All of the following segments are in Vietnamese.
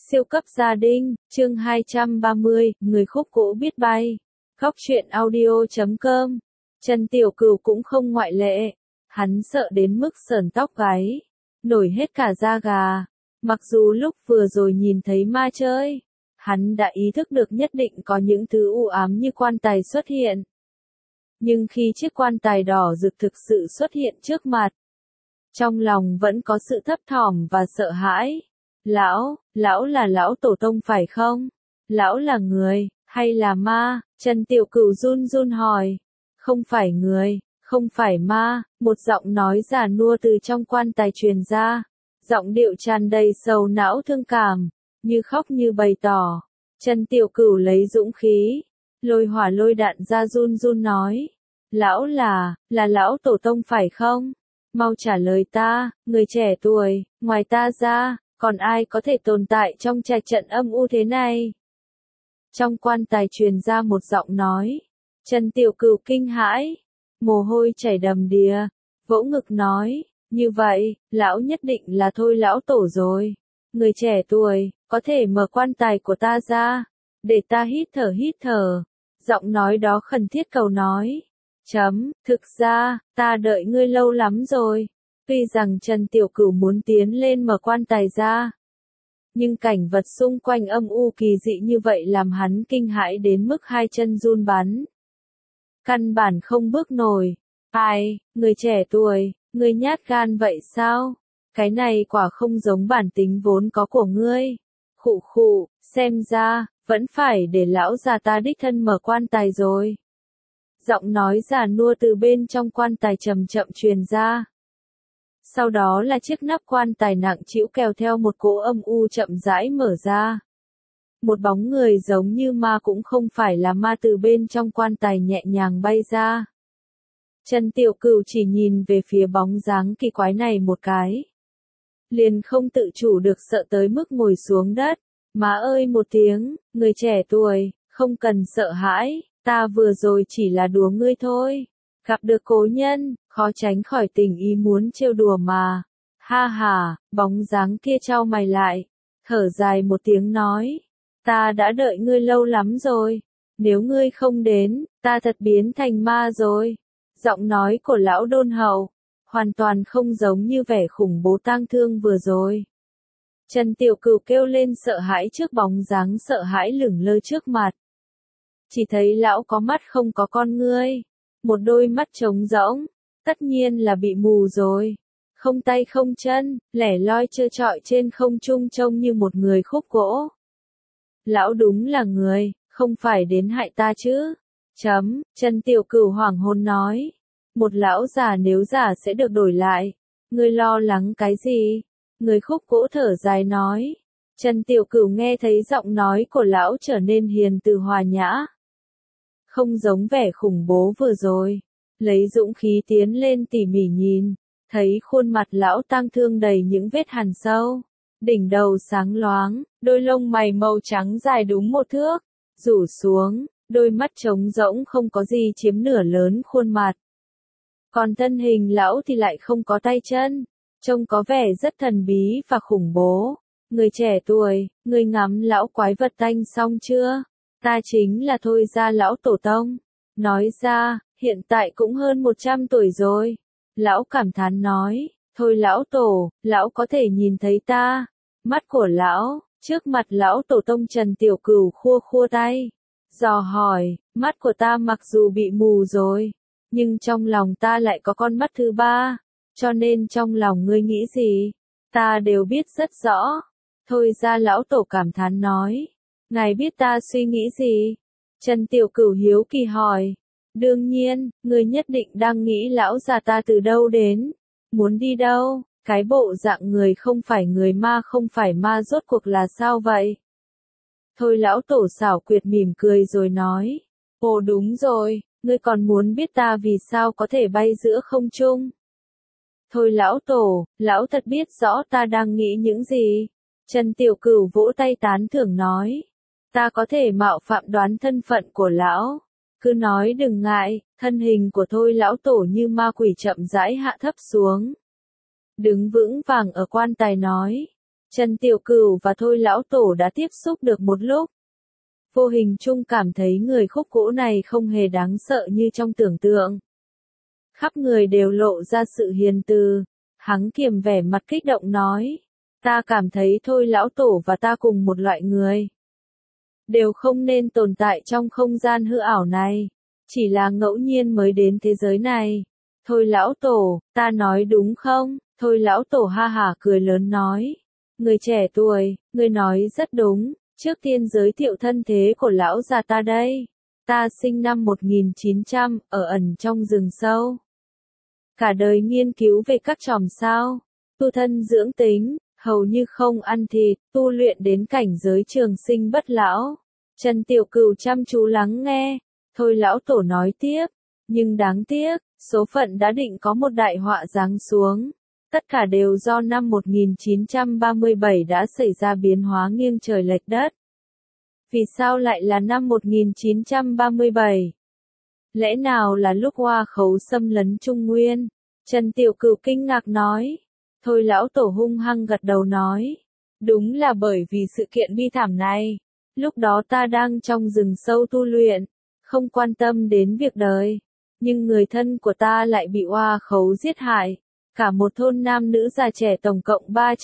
Siêu cấp gia đình, chương 230, người khúc gỗ biết bay. Góc truyện audio.com. Trần Tiểu Cửu cũng không ngoại lệ. Hắn sợ đến mức sởn tóc gáy, nổi hết cả da gà. Mặc dù lúc vừa rồi nhìn thấy ma chơi, hắn đã ý thức được nhất định có những thứ u ám như quan tài xuất hiện. Nhưng khi chiếc quan tài đỏ rực thực sự xuất hiện trước mặt, trong lòng vẫn có sự thấp thỏm và sợ hãi. Lão là lão tổ tông phải không? Lão là người, hay là ma? Trần Tiểu Cửu run run hỏi. Không phải người, không phải ma, một giọng nói già nua từ trong quan tài truyền ra. Giọng điệu tràn đầy sầu não thương cảm, như khóc như bày tỏ. Trần Tiểu Cửu lấy dũng khí, lôi hỏa lôi đạn ra run run nói. Lão là lão tổ tông phải không? Mau trả lời ta, người trẻ tuổi, ngoài ta ra, còn ai có thể tồn tại trong trạch trận âm u thế này? Trong quan tài truyền ra một giọng nói. Trần Tiểu Cửu kinh hãi, mồ hôi chảy đầm đìa, vỗ ngực nói, như vậy, lão nhất định là Thôi lão tổ rồi. Người trẻ tuổi, có thể mở quan tài của ta ra, để ta hít thở. Giọng nói đó khẩn thiết cầu nói. Thực ra, ta đợi ngươi lâu lắm rồi. Tuy rằng Trần Tiểu Cửu muốn tiến lên mở quan tài ra, nhưng cảnh vật xung quanh âm u kỳ dị như vậy làm hắn kinh hãi đến mức hai chân run bắn. Căn bản không bước nổi. Ai, người trẻ tuổi, ngươi nhát gan vậy sao? Cái này quả không giống bản tính vốn có của ngươi. Khụ, xem ra, vẫn phải để lão già ta đích thân mở quan tài rồi. Giọng nói già nua từ bên trong quan tài chậm chậm truyền ra. Sau đó là chiếc nắp quan tài nặng trĩu kéo theo một cỗ âm u chậm rãi mở ra. Một bóng người giống như ma cũng không phải là ma từ bên trong quan tài nhẹ nhàng bay ra. Trần Tiểu Cửu chỉ nhìn về phía bóng dáng kỳ quái này một cái, liền không tự chủ được sợ tới mức ngồi xuống đất. Má ơi một tiếng, người trẻ tuổi, không cần sợ hãi, ta vừa rồi chỉ là đùa ngươi thôi. Gặp được cố nhân, khó tránh khỏi tình ý muốn trêu đùa mà. Ha, bóng dáng kia chau mày lại, thở dài một tiếng nói. Ta đã đợi ngươi lâu lắm rồi. Nếu ngươi không đến, ta thật biến thành ma rồi. Giọng nói của lão đôn hậu, hoàn toàn không giống như vẻ khủng bố tang thương vừa rồi. Trần Tiểu Cửu kêu lên sợ hãi trước bóng dáng sợ hãi lửng lơ trước mặt. Chỉ thấy lão có mắt không có con ngươi. Một đôi mắt trống rỗng, tất nhiên là bị mù rồi. Không tay không chân, lẻ loi trơ trọi trên không trung trông như một người khúc gỗ. Lão đúng là người, không phải đến hại ta chứ? Trần Tiểu Cửu hoảng hồn nói. Một lão già nếu già sẽ được đổi lại. Ngươi lo lắng cái gì? Người khúc gỗ thở dài nói. Trần Tiểu Cửu nghe thấy giọng nói của lão trở nên hiền từ hòa nhã. Không giống vẻ khủng bố vừa rồi. Lấy dũng khí tiến lên tỉ mỉ nhìn, thấy khuôn mặt lão tang thương đầy những vết hằn sâu. Đỉnh đầu sáng loáng, đôi lông mày màu trắng dài đúng một thước, rủ xuống, đôi mắt trống rỗng không có gì chiếm nửa lớn khuôn mặt. Còn thân hình lão thì lại không có tay chân, trông có vẻ rất thần bí và khủng bố. Người trẻ tuổi, người ngắm lão quái vật tanh xong chưa? Ta chính là Thôi gia lão tổ tông. Nói ra, hiện tại cũng hơn 100 tuổi rồi. Lão cảm thán nói, Thôi lão tổ, lão có thể nhìn thấy ta. Mắt của lão, trước mặt lão tổ tông Trần Tiểu Cửu khua tay. Dò hỏi, mắt của ta mặc dù bị mù rồi, nhưng trong lòng ta lại có con mắt thứ ba. Cho nên trong lòng ngươi nghĩ gì, ta đều biết rất rõ. Thôi gia lão tổ cảm thán nói. Ngài biết ta suy nghĩ gì? Trần Tiểu Cửu hiếu kỳ hỏi. Đương nhiên, ngươi nhất định đang nghĩ lão già ta từ đâu đến, muốn đi đâu, cái bộ dạng người không phải người ma không phải ma rốt cuộc là sao vậy? Thôi lão tổ xảo quyệt mỉm cười rồi nói. Ồ đúng rồi, ngươi còn muốn biết ta vì sao có thể bay giữa không trung? Thôi lão tổ, lão thật biết rõ ta đang nghĩ những gì. Trần Tiểu Cửu vỗ tay tán thưởng nói. Ta có thể mạo phạm đoán thân phận của lão. Cứ nói đừng ngại, thân hình của Thôi lão tổ như ma quỷ chậm rãi hạ thấp xuống. Đứng vững vàng ở quan tài nói. Trần Tiểu Cửu và Thôi lão tổ đã tiếp xúc được một lúc. Vô hình chung cảm thấy người khúc gỗ này không hề đáng sợ như trong tưởng tượng. Khắp người đều lộ ra sự hiền từ. Hắn kiềm vẻ mặt kích động nói. Ta cảm thấy Thôi lão tổ và ta cùng một loại người. Đều không nên tồn tại trong không gian hư ảo này. Chỉ là ngẫu nhiên mới đến thế giới này. Thôi lão tổ, ta nói đúng không? Thôi lão tổ ha hả cười lớn nói. Người trẻ tuổi, người nói rất đúng. Trước tiên giới thiệu thân thế của lão già ta đây. Ta sinh năm 1900, ở ẩn trong rừng sâu. Cả đời nghiên cứu về các chòm sao, tu thân dưỡng tính, hầu như không ăn thịt, tu luyện đến cảnh giới trường sinh bất lão. Trần Tiểu Cửu chăm chú lắng nghe. Thôi lão tổ nói tiếp, nhưng đáng tiếc, số phận đã định có một đại họa giáng xuống. Tất cả đều do năm 1937 đã xảy ra biến hóa nghiêng trời lệch đất. Vì sao lại là năm 1937? Lẽ nào là lúc Hoa Khấu xâm lấn Trung Nguyên? Trần Tiểu Cửu kinh ngạc nói. Thôi lão tổ hung hăng gật đầu nói. Đúng là bởi vì sự kiện bi thảm này. Lúc đó ta đang trong rừng sâu tu luyện, không quan tâm đến việc đời. Nhưng người thân của ta lại bị Hoa Khấu giết hại. Cả một thôn nam nữ già trẻ tổng cộng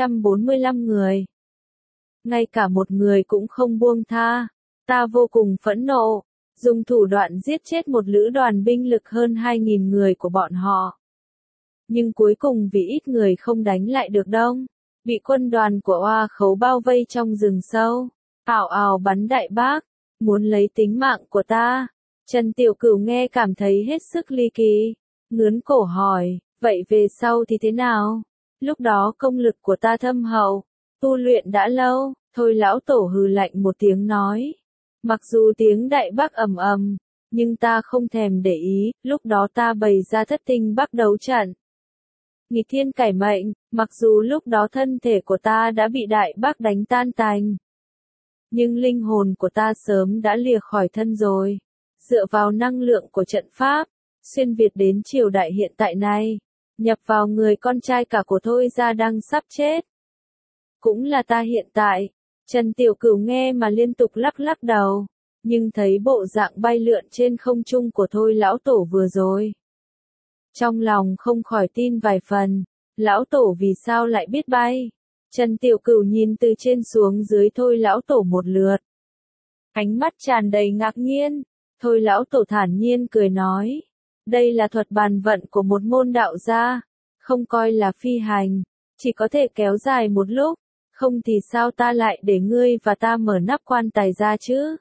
345 người. Ngay cả một người cũng không buông tha. Ta vô cùng phẫn nộ, dùng thủ đoạn giết chết một lữ đoàn binh lực hơn 2.000 người của bọn họ. Nhưng cuối cùng vì ít người không đánh lại được đông, bị quân đoàn của Hoa Khấu bao vây trong rừng sâu, ào ào bắn đại bác, muốn lấy tính mạng của ta. Trần Tiểu Cửu nghe cảm thấy hết sức ly kỳ, ngướn cổ hỏi, vậy về sau thì thế nào? Lúc đó công lực của ta thâm hậu, tu luyện đã lâu. Thôi lão tổ hừ lạnh một tiếng nói. Mặc dù tiếng đại bác ầm ầm, nhưng ta không thèm để ý, lúc đó ta bày ra thất tinh bắc đấu trận. Nghịch thiên cải mệnh, mặc dù lúc đó thân thể của ta đã bị đại bác đánh tan tành. Nhưng linh hồn của ta sớm đã lìa khỏi thân rồi. Dựa vào năng lượng của trận pháp, xuyên Việt đến triều đại hiện tại này, nhập vào người con trai cả của Thôi gia đang sắp chết. Cũng là ta hiện tại. Trần Tiểu Cửu nghe mà liên tục lắc lắc đầu, nhưng thấy bộ dạng bay lượn trên không trung của Thôi lão tổ vừa rồi. Trong lòng không khỏi tin vài phần, lão tổ vì sao lại biết bay? Trần Tiểu Cửu nhìn từ trên xuống dưới Thôi lão tổ một lượt. Ánh mắt tràn đầy ngạc nhiên, Thôi lão tổ thản nhiên cười nói. Đây là thuật bàn vận của một môn đạo gia, không coi là phi hành, chỉ có thể kéo dài một lúc. Không thì sao ta lại để ngươi và ta mở nắp quan tài ra chứ?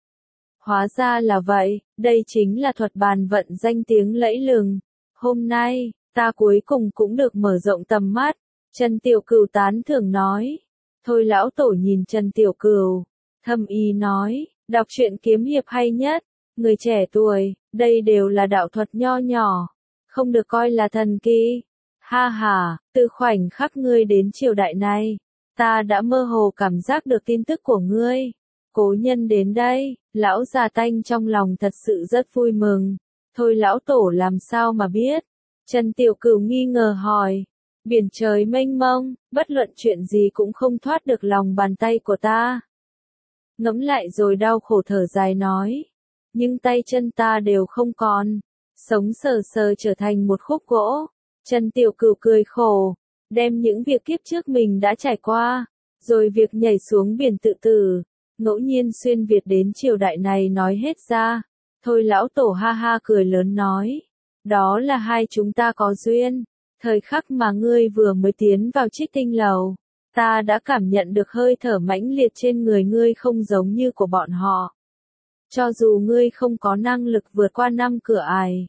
Hóa ra là vậy, đây chính là thuật bàn vận danh tiếng lẫy lừng. Hôm nay, ta cuối cùng cũng được mở rộng tầm mắt. Trần Tiểu Cửu tán thưởng nói. Thôi lão tổ nhìn Trần Tiểu Cửu, thâm ý nói, đọc truyện kiếm hiệp hay nhất. Người trẻ tuổi, đây đều là đạo thuật nho nhỏ, không được coi là thần kỳ. Ha ha, từ khoảnh khắc ngươi đến triều đại này, ta đã mơ hồ cảm giác được tin tức của ngươi. Cố nhân đến đây, lão già tanh trong lòng thật sự rất vui mừng. Thôi lão tổ làm sao mà biết? Trần Tiểu Cửu nghi ngờ hỏi. Biển trời mênh mông, bất luận chuyện gì cũng không thoát được lòng bàn tay của ta. Ngẫm lại rồi đau khổ thở dài nói. Nhưng tay chân ta đều không còn. Sống sờ sờ trở thành một khúc gỗ. Trần Tiểu Cửu cười khổ. Đem những việc kiếp trước mình đã trải qua, rồi việc nhảy xuống biển tự tử, ngẫu nhiên xuyên Việt đến triều đại này nói hết ra. Thôi lão tổ ha ha cười lớn nói. Đó là hai chúng ta có duyên. Thời khắc mà ngươi vừa mới tiến vào Trích Tinh Lầu, ta đã cảm nhận được hơi thở mãnh liệt trên người ngươi không giống như của bọn họ. Cho dù ngươi không có năng lực vượt qua 5 cửa ải,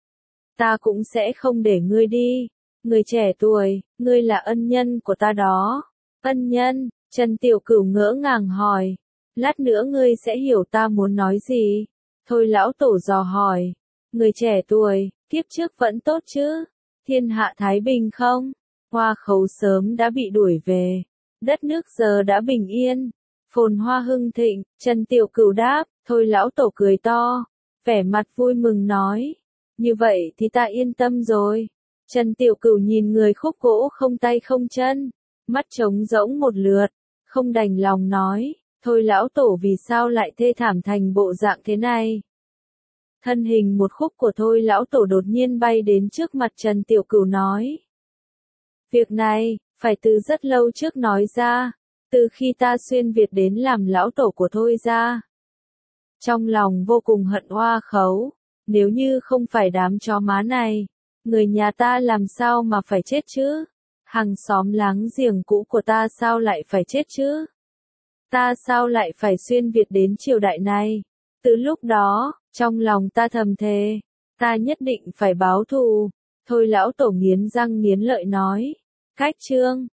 ta cũng sẽ không để ngươi đi. Người trẻ tuổi, ngươi là ân nhân của ta đó. Ân nhân? Trần Tiểu Cửu ngỡ ngàng hỏi. Lát nữa ngươi sẽ hiểu ta muốn nói gì. Thôi lão tổ dò hỏi. Người trẻ tuổi, kiếp trước vẫn tốt chứ? Thiên hạ thái bình không? Hoa Khấu sớm đã bị đuổi về. Đất nước giờ đã bình yên. Phồn hoa hưng thịnh. Trần Tiểu Cửu đáp. Thôi lão tổ cười to. Vẻ mặt vui mừng nói. Như vậy thì ta yên tâm rồi. Trần Tiểu Cửu nhìn người khúc gỗ không tay không chân, mắt trống rỗng một lượt, không đành lòng nói, thôi lão tổ vì sao lại thê thảm thành bộ dạng thế này. Thân hình một khúc của thôi lão tổ đột nhiên bay đến trước mặt Trần Tiểu Cửu nói. Việc này, phải từ rất lâu trước nói ra, từ khi ta xuyên Việt đến làm lão tổ của thôi ra. Trong lòng vô cùng hận Hoa Khấu, nếu như không phải đám chó má này, người nhà ta làm sao mà phải chết chứ? Hàng xóm láng giềng cũ của ta sao lại phải chết chứ? Ta sao lại phải xuyên Việt đến triều đại này? Từ lúc đó, trong lòng ta thầm thề, ta nhất định phải báo thù. Thôi lão tổ nghiến răng nghiến lợi nói. Cách chương